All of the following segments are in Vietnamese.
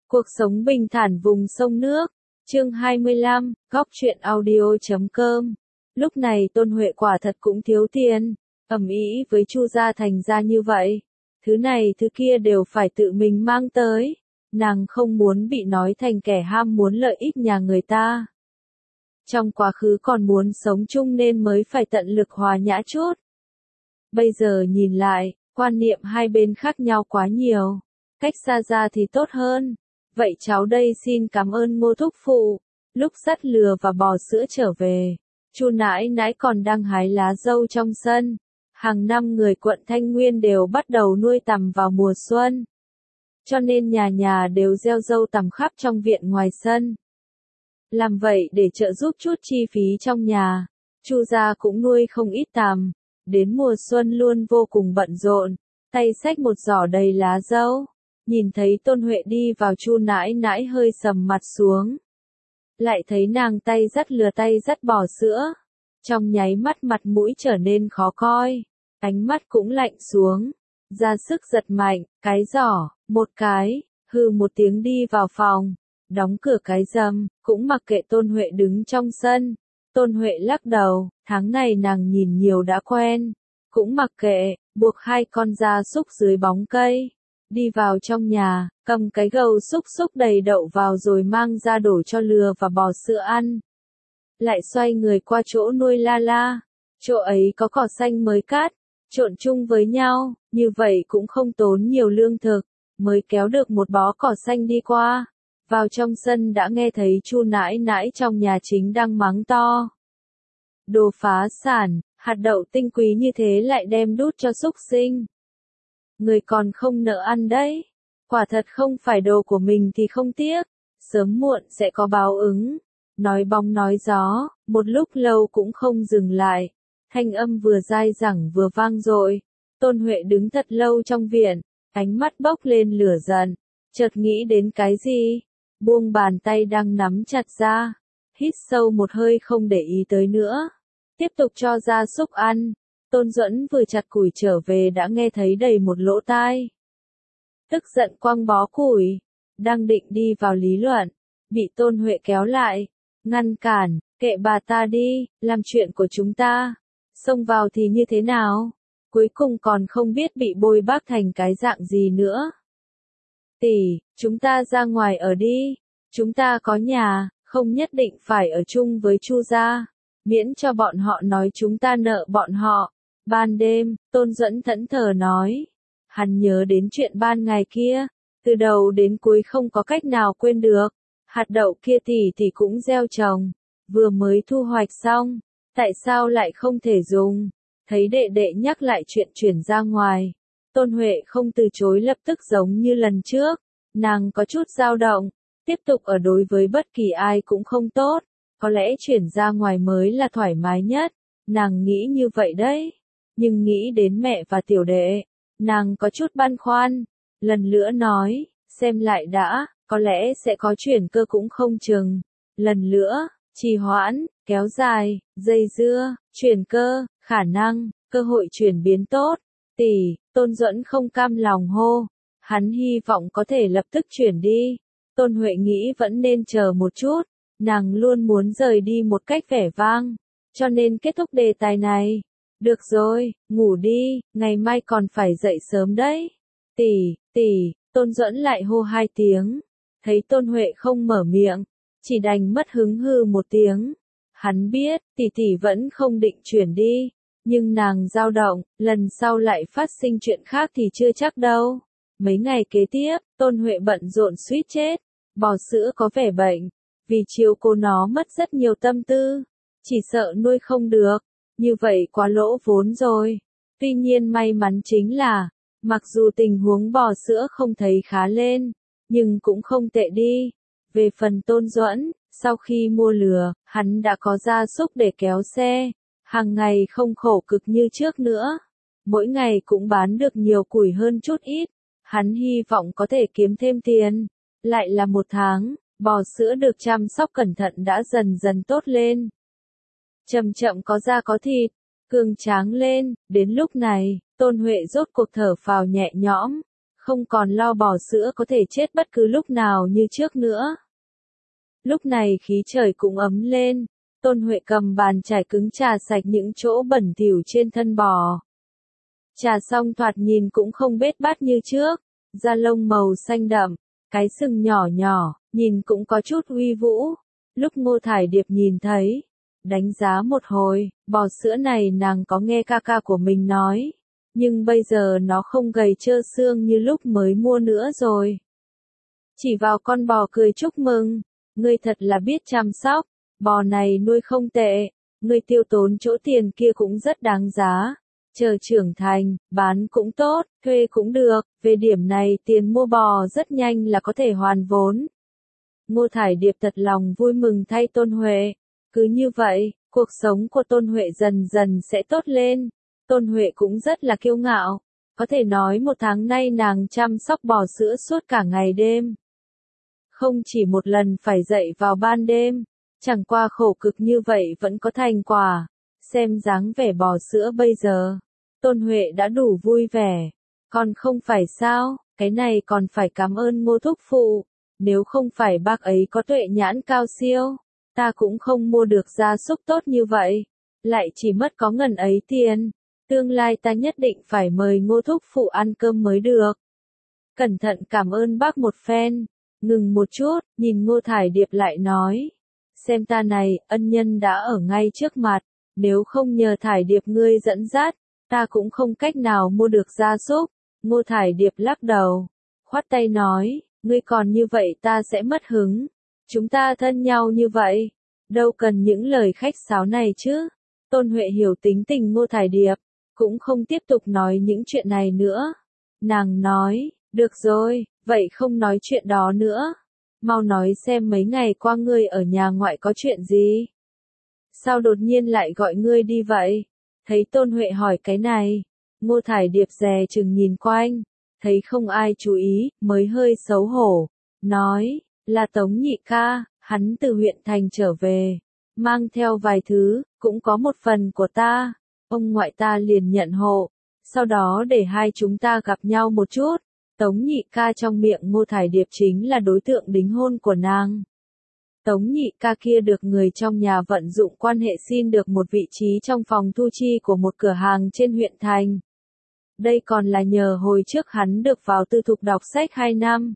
Cuộc sống bình thản vùng sông nước. Chương 25, góc truyện audio.com. Lúc này Tôn Huệ quả thật cũng thiếu tiền, ầm ĩ với Chu gia Thành gia như vậy, thứ này thứ kia đều phải tự mình mang tới, nàng không muốn bị nói thành kẻ ham muốn lợi ích nhà người ta. Trong quá khứ còn muốn sống chung nên mới phải tận lực hòa nhã chút. Bây giờ nhìn lại, quan niệm hai bên khác nhau quá nhiều, cách xa ra thì tốt hơn. Vậy cháu đây xin cảm ơn Ngô thúc phụ. Lúc dắt lừa và bò sữa trở về, Chu nãi nãi còn đang hái lá dâu trong sân. Hàng năm người quận Thanh Nguyên đều bắt đầu nuôi tằm vào mùa xuân, cho nên nhà nhà đều gieo dâu tằm khắp trong viện ngoài sân. Làm vậy để trợ giúp chút chi phí trong nhà. Chu gia cũng nuôi không ít tằm, đến mùa xuân luôn vô cùng bận rộn, tay xách một giỏ đầy lá dâu. Nhìn thấy Tôn Huệ đi vào, Chu nãi nãi hơi sầm mặt xuống. Lại thấy nàng tay dắt lừa tay dắt bò sữa, trong nháy mắt mặt mũi trở nên khó coi, ánh mắt cũng lạnh xuống, ra sức giật mạnh, cái giỏ, một cái, hừ một tiếng đi vào phòng, đóng cửa cái rầm, cũng mặc kệ Tôn Huệ đứng trong sân. Tôn Huệ lắc đầu, tháng này nàng nhìn nhiều đã quen, cũng mặc kệ, buộc hai con gia súc dưới bóng cây. Đi vào trong nhà, cầm cái gầu xúc xúc đầy đậu vào rồi mang ra đổ cho lừa và bò sữa ăn. Lại xoay người qua chỗ nuôi la la, chỗ ấy có cỏ xanh mới cắt, trộn chung với nhau, như vậy cũng không tốn nhiều lương thực, mới kéo được một bó cỏ xanh đi qua. Vào trong sân đã nghe thấy Chu nãi nãi trong nhà chính đang mắng to. Đồ phá sản, hạt đậu tinh quý như thế lại đem đút cho súc sinh. Người còn không nỡ ăn đấy. Quả thật không phải đồ của mình thì không tiếc, sớm muộn sẽ có báo ứng. Nói bóng nói gió, một lúc lâu cũng không dừng lại. Thanh âm vừa dai dẳng vừa vang dội. Tôn Huệ đứng thật lâu trong viện, ánh mắt bốc lên lửa giận, chợt nghĩ đến cái gì, buông bàn tay đang nắm chặt ra, hít sâu một hơi không để ý tới nữa, tiếp tục cho gia súc ăn. Tôn Duẫn vừa chặt củi trở về đã nghe thấy đầy một lỗ tai. Tức giận quăng bó củi, đang định đi vào lý luận, bị Tôn Huệ kéo lại, ngăn cản, kệ bà ta đi, làm chuyện của chúng ta, xông vào thì như thế nào, cuối cùng còn không biết bị bôi bác thành cái dạng gì nữa. Tỷ, chúng ta ra ngoài ở đi, chúng ta có nhà, không nhất định phải ở chung với Chu gia, miễn cho bọn họ nói chúng ta nợ bọn họ. Ban đêm, Tôn Duẫn thẫn thờ nói. Hắn nhớ đến chuyện ban ngày kia, từ đầu đến cuối không có cách nào quên được. Hạt đậu kia tỷ cũng gieo trồng, vừa mới thu hoạch xong, tại sao lại không thể dùng? Thấy đệ đệ nhắc lại chuyện chuyển ra ngoài, Tôn Huệ không từ chối lập tức giống như lần trước, nàng có chút dao động, tiếp tục ở đối với bất kỳ ai cũng không tốt, có lẽ chuyển ra ngoài mới là thoải mái nhất, nàng nghĩ như vậy đấy. Nhưng nghĩ đến mẹ và tiểu đệ, nàng có chút băn khoăn, lần nữa nói, xem lại đã, có lẽ sẽ có chuyển cơ cũng không chừng. Lần nữa, trì hoãn, kéo dài, dây dưa, chuyển cơ, khả năng, cơ hội chuyển biến tốt. Tỷ, Tôn Duẫn không cam lòng hô, hắn hy vọng có thể lập tức chuyển đi. Tôn Huệ nghĩ vẫn nên chờ một chút, nàng luôn muốn rời đi một cách vẻ vang, cho nên kết thúc đề tài này. Được rồi, ngủ đi, ngày mai còn phải dậy sớm đấy. Tỷ, Tôn Duẫn lại hô hai tiếng. Thấy Tôn Huệ không mở miệng, chỉ đành mất hứng hừ một tiếng. Hắn biết, tỷ vẫn không định chuyển đi, nhưng nàng dao động, lần sau lại phát sinh chuyện khác thì chưa chắc đâu. Mấy ngày kế tiếp, Tôn Huệ bận rộn suýt chết, bò sữa có vẻ bệnh, vì chiều cô nó mất rất nhiều tâm tư, chỉ sợ nuôi không được. Như vậy quá lỗ vốn rồi. Tuy nhiên may mắn chính là, mặc dù tình huống bò sữa không thấy khá lên, nhưng cũng không tệ đi. Về phần Tôn Duẫn, sau khi mua lừa, hắn đã có gia súc để kéo xe, hàng ngày không khổ cực như trước nữa. Mỗi ngày cũng bán được nhiều củi hơn chút ít, hắn hy vọng có thể kiếm thêm tiền. Lại là một tháng, bò sữa được chăm sóc cẩn thận đã dần dần tốt lên. Chậm chậm có da có thịt, cường tráng lên, đến lúc này, Tôn Huệ rốt cuộc thở phào nhẹ nhõm, không còn lo bò sữa có thể chết bất cứ lúc nào như trước nữa. Lúc này khí trời cũng ấm lên, Tôn Huệ cầm bàn chải cứng trà sạch những chỗ bẩn thỉu trên thân bò. Trà xong thoạt nhìn cũng không bết bát như trước, da lông màu xanh đậm, cái sừng nhỏ nhỏ, nhìn cũng có chút uy vũ. Lúc Ngô Thải Điệp nhìn thấy, đánh giá một hồi, bò sữa này nàng có nghe ca ca của mình nói, nhưng bây giờ nó không gầy trơ xương như lúc mới mua nữa rồi. Chỉ vào con bò cười chúc mừng, ngươi thật là biết chăm sóc, bò này nuôi không tệ, ngươi tiêu tốn chỗ tiền kia cũng rất đáng giá. Chờ trưởng thành, bán cũng tốt, thuê cũng được, về điểm này tiền mua bò rất nhanh là có thể hoàn vốn. Ngô Thải Điệp thật lòng vui mừng thay Tôn Huệ. Cứ như vậy, cuộc sống của Tôn Huệ dần dần sẽ tốt lên. Tôn Huệ cũng rất là kiêu ngạo. Có thể nói một tháng nay nàng chăm sóc bò sữa suốt cả ngày đêm. Không chỉ một lần phải dậy vào ban đêm. Chẳng qua khổ cực như vậy vẫn có thành quả. Xem dáng vẻ bò sữa bây giờ. Tôn Huệ đã đủ vui vẻ. Còn không phải sao, cái này còn phải cảm ơn Ngô thúc phụ. Nếu không phải bác ấy có tuệ nhãn cao siêu, ta cũng không mua được gia súc tốt như vậy. Lại chỉ mất có ngần ấy tiền. Tương lai ta nhất định phải mời Ngô thúc phụ ăn cơm mới được. Cẩn thận cảm ơn bác một phen. Ngừng một chút, nhìn Ngô Thải Điệp lại nói. Xem ta này, ân nhân đã ở ngay trước mặt. Nếu không nhờ Thải Điệp ngươi dẫn dắt, ta cũng không cách nào mua được gia súc. Ngô Thải Điệp lắc đầu, khoát tay nói, ngươi còn như vậy ta sẽ mất hứng. Chúng ta thân nhau như vậy, đâu cần những lời khách sáo này chứ. Tôn Huệ hiểu tính tình Ngô Thải Điệp, cũng không tiếp tục nói những chuyện này nữa. Nàng nói, được rồi, vậy không nói chuyện đó nữa. Mau nói xem mấy ngày qua ngươi ở nhà ngoại có chuyện gì. Sao đột nhiên lại gọi ngươi đi vậy? Thấy Tôn Huệ hỏi cái này, Ngô Thải Điệp dè chừng nhìn quanh, thấy không ai chú ý, mới hơi xấu hổ, nói, là Tống nhị ca, hắn từ huyện thành trở về, mang theo vài thứ, cũng có một phần của ta, ông ngoại ta liền nhận hộ, sau đó để hai chúng ta gặp nhau một chút. Tống nhị ca trong miệng Ngô Thải Điệp chính là đối tượng đính hôn của nàng. Tống nhị ca kia được người trong nhà vận dụng quan hệ xin được một vị trí trong phòng thu chi của một cửa hàng trên huyện thành. Đây còn là nhờ hồi trước hắn được vào tư thục đọc sách 2 năm.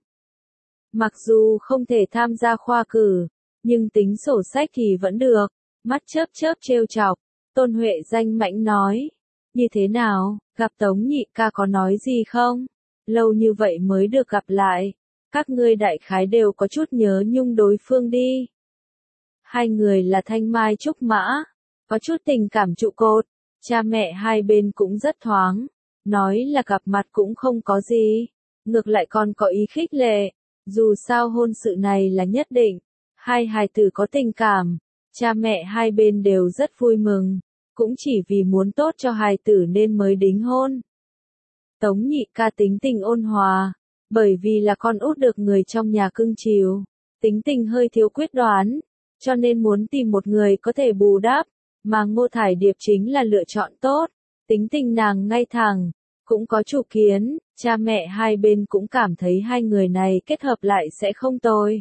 Mặc dù không thể tham gia khoa cử, nhưng tính sổ sách thì vẫn được. Mắt chớp chớp trêu chọc, Tôn Huệ danh mãnh nói. Như thế nào, gặp Tống nhị ca có nói gì không? Lâu như vậy mới được gặp lại. Các ngươi đại khái đều có chút nhớ nhung đối phương đi. Hai người là thanh mai trúc mã, có chút tình cảm trụ cột, cha mẹ hai bên cũng rất thoáng, nói là gặp mặt cũng không có gì, ngược lại còn có ý khích lệ, dù sao hôn sự này là nhất định, hai hài tử có tình cảm, cha mẹ hai bên đều rất vui mừng, cũng chỉ vì muốn tốt cho hài tử nên mới đính hôn. Tống nhị ca tính tình ôn hòa, bởi vì là con út được người trong nhà cưng chiều, tính tình hơi thiếu quyết đoán, cho nên muốn tìm một người có thể bù đắp, mà Ngô Thải Điệp chính là lựa chọn tốt, tính tình nàng ngay thẳng, cũng có chủ kiến, cha mẹ hai bên cũng cảm thấy hai người này kết hợp lại sẽ không tồi.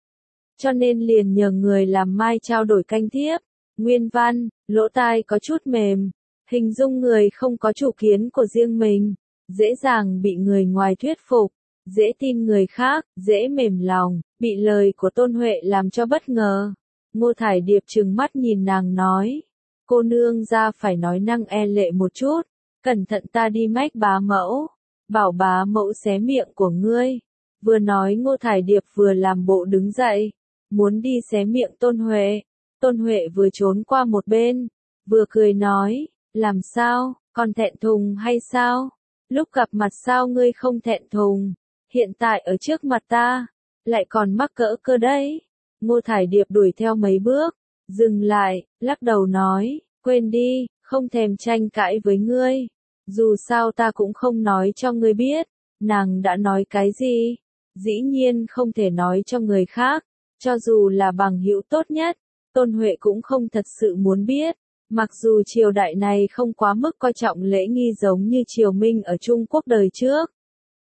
Cho nên liền nhờ người làm mai trao đổi canh thiếp, nguyên văn, lỗ tai có chút mềm, hình dung người không có chủ kiến của riêng mình, dễ dàng bị người ngoài thuyết phục. Dễ tin người khác, dễ mềm lòng, bị lời của Tôn Huệ làm cho bất ngờ. Ngô Thải Điệp trừng mắt nhìn nàng nói, cô nương ra phải nói năng e lệ một chút, cẩn thận ta đi mách bá mẫu, bảo bá mẫu xé miệng của ngươi. Vừa nói Ngô Thải Điệp vừa làm bộ đứng dậy, muốn đi xé miệng Tôn Huệ. Tôn Huệ vừa trốn qua một bên, vừa cười nói, làm sao, còn thẹn thùng hay sao? Lúc gặp mặt sao ngươi không thẹn thùng? Hiện tại ở trước mặt ta, lại còn mắc cỡ cơ đấy. Ngô Thải Điệp đuổi theo mấy bước, dừng lại, lắc đầu nói, quên đi, không thèm tranh cãi với ngươi. Dù sao ta cũng không nói cho ngươi biết, nàng đã nói cái gì. Dĩ nhiên không thể nói cho người khác, cho dù là bằng hữu tốt nhất, Tôn Huệ cũng không thật sự muốn biết. Mặc dù triều đại này không quá mức coi trọng lễ nghi giống như triều Minh ở Trung Quốc đời trước.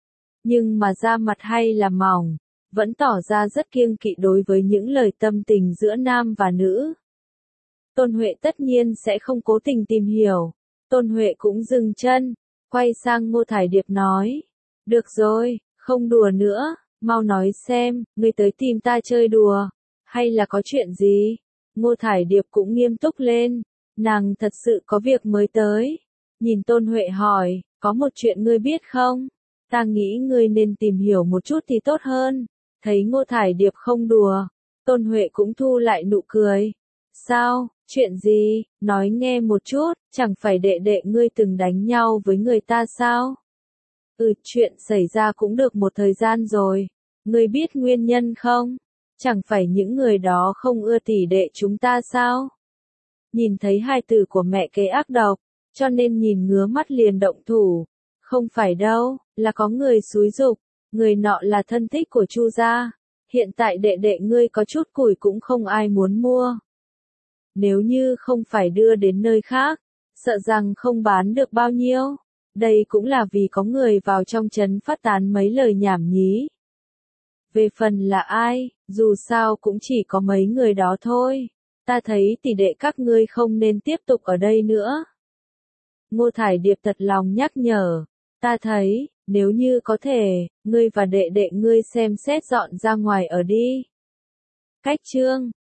nhưng mà da mặt hay là mỏng, vẫn tỏ ra rất kiêng kỵ đối với những lời tâm tình giữa nam và nữ. Tôn Huệ tất nhiên sẽ không cố tình tìm hiểu. Tôn Huệ cũng dừng chân, quay sang Ngô Thải Điệp nói. Được rồi, không đùa nữa, mau nói xem, ngươi tới tìm ta chơi đùa, hay là có chuyện gì? Ngô Thải Điệp cũng nghiêm túc lên, nàng thật sự có việc mới tới. Nhìn Tôn Huệ hỏi, có một chuyện ngươi biết không? Ta nghĩ ngươi nên tìm hiểu một chút thì tốt hơn. Thấy Ngô Thải Điệp không đùa, Tôn Huệ cũng thu lại nụ cười. Sao, chuyện gì, nói nghe một chút, chẳng phải đệ đệ ngươi từng đánh nhau với người ta sao? Chuyện xảy ra cũng được một thời gian rồi. Ngươi biết nguyên nhân không? Chẳng phải những người đó không ưa tỷ đệ chúng ta sao? Nhìn thấy hai từ của mẹ kế ác độc, cho nên nhìn ngứa mắt liền động thủ. Không phải đâu, là có người xúi giục, người nọ là thân thích của Chu gia. Hiện tại đệ đệ ngươi có chút củi cũng không ai muốn mua. Nếu như không phải đưa đến nơi khác, sợ rằng không bán được bao nhiêu. Đây cũng là vì có người vào trong trấn phát tán mấy lời nhảm nhí. Về phần là ai, dù sao cũng chỉ có mấy người đó thôi. Ta thấy tỷ đệ các ngươi không nên tiếp tục ở đây nữa. Ngô Thải Điệp thật lòng nhắc nhở. Ta thấy, nếu như có thể, ngươi và đệ đệ ngươi xem xét dọn ra ngoài ở đi. Cách chương